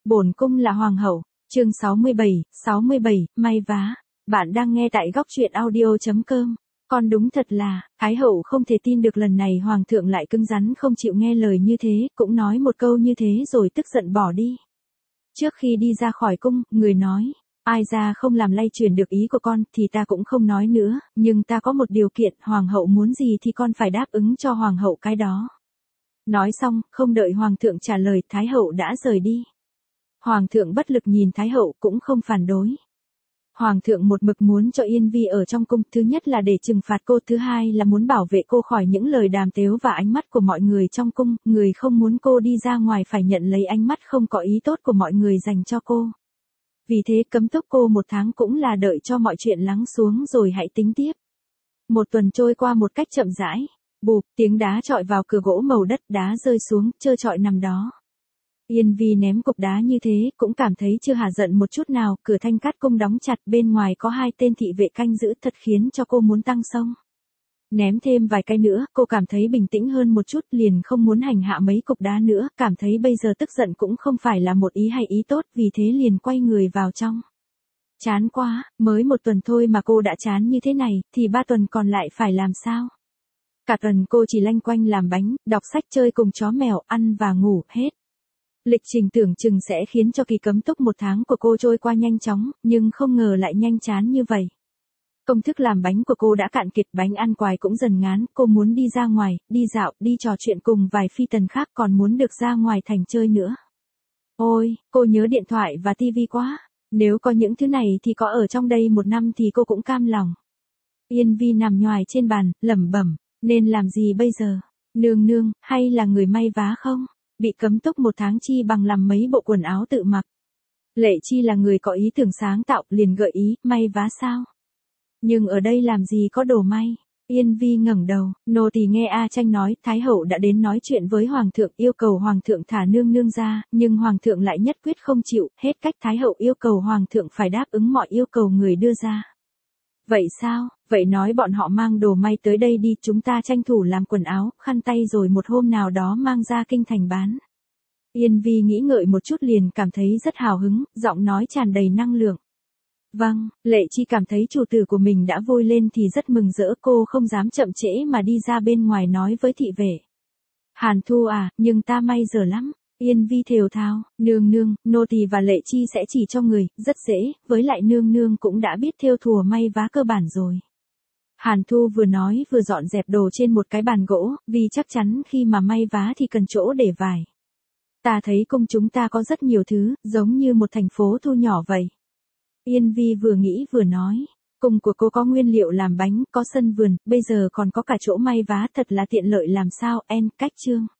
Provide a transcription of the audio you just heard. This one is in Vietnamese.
Bổn cung là hoàng hậu, chương 67, may vá. Bạn đang nghe tại góc truyện audio.com. Còn đúng thật là, Thái hậu không thể tin được lần này hoàng thượng lại cứng rắn không chịu nghe lời như thế, cũng nói một câu như thế rồi tức giận bỏ đi. Trước khi đi ra khỏi cung, người nói, ai ra không làm lay truyền được ý của con thì ta cũng không nói nữa, nhưng ta có một điều kiện, hoàng hậu muốn gì thì con phải đáp ứng cho hoàng hậu cái đó. Nói xong, không đợi hoàng thượng trả lời, Thái hậu đã rời đi. Hoàng thượng bất lực nhìn Thái hậu cũng không phản đối. Hoàng thượng một mực muốn cho Yên Vi ở trong cung, thứ nhất là để trừng phạt cô, thứ hai là muốn bảo vệ cô khỏi những lời đàm tếu và ánh mắt của mọi người trong cung, người không muốn cô đi ra ngoài phải nhận lấy ánh mắt không có ý tốt của mọi người dành cho cô. Vì thế cấm túc cô 1 tháng cũng là đợi cho mọi chuyện lắng xuống rồi hãy tính tiếp. 1 tuần trôi qua một cách chậm rãi, bụp, tiếng đá chọi vào cửa gỗ màu đất, đá rơi xuống, trơ trọi nằm đó. Yên Vi ném cục đá như thế, cũng cảm thấy chưa hả giận một chút nào, cửa Thanh Cát cung đóng chặt, bên ngoài có 2 tên thị vệ canh giữ, thật khiến cho cô muốn tăng xông. Ném thêm vài cái nữa, cô cảm thấy bình tĩnh hơn một chút, liền không muốn hành hạ mấy cục đá nữa, cảm thấy bây giờ tức giận cũng không phải là một ý hay ý tốt, vì thế liền quay người vào trong. Chán quá, mới 1 tuần thôi mà cô đã chán như thế này, thì 3 tuần còn lại phải làm sao? Cả tuần cô chỉ loanh quanh làm bánh, đọc sách, chơi cùng chó mèo, ăn và ngủ, hết. Lịch trình tưởng chừng sẽ khiến cho kỳ cấm túc 1 tháng của cô trôi qua nhanh chóng, nhưng không ngờ lại nhanh chán như vậy. Công thức làm bánh của cô đã cạn kiệt, bánh ăn quài cũng dần ngán, cô muốn đi ra ngoài, đi dạo, đi trò chuyện cùng vài phi tần khác, còn muốn được ra ngoài thành chơi nữa. Ôi, cô nhớ điện thoại và tivi quá, nếu có những thứ này thì có ở trong đây 1 năm thì cô cũng cam lòng. Yên Vi nằm nhoài trên bàn, lẩm bẩm, nên làm gì bây giờ? Nương nương, hay là người may vá không? Bị cấm túc 1 tháng chi bằng làm mấy bộ quần áo tự mặc. Lệ Chi là người có ý tưởng sáng tạo, liền gợi ý, may vá sao? Nhưng ở đây làm gì có đồ may? Yên Vi ngẩng đầu, nô tỳ nghe A Tranh nói, Thái hậu đã đến nói chuyện với hoàng thượng, yêu cầu hoàng thượng thả nương nương ra, nhưng hoàng thượng lại nhất quyết không chịu, hết cách, Thái hậu yêu cầu hoàng thượng phải đáp ứng mọi yêu cầu người đưa ra. Vậy sao? Vậy nói bọn họ mang đồ may tới đây đi, chúng ta tranh thủ làm quần áo, khăn tay rồi một hôm nào đó mang ra kinh thành bán. Yên Vi nghĩ ngợi một chút liền cảm thấy rất hào hứng, giọng nói tràn đầy năng lượng. Vâng, Lệ Chi cảm thấy chủ tử của mình đã vui lên thì rất mừng rỡ, cô không dám chậm trễ mà đi ra bên ngoài nói với thị vệ. Hàn Thu à, nhưng ta may dở lắm. Yên Vi thều thào, nương nương, nô tỳ và Lệ Chi sẽ chỉ cho người, rất dễ, với lại nương nương cũng đã biết thêu thùa may vá cơ bản rồi. Hàn Thu vừa nói vừa dọn dẹp đồ trên một cái bàn gỗ, vì chắc chắn khi mà may vá thì cần chỗ để vải. Ta thấy cung chúng ta có rất nhiều thứ, giống như một thành phố thu nhỏ vậy. Yên Vi vừa nghĩ vừa nói, cung của cô có nguyên liệu làm bánh, có sân vườn, bây giờ còn có cả chỗ may vá, thật là tiện lợi làm sao, cách chương.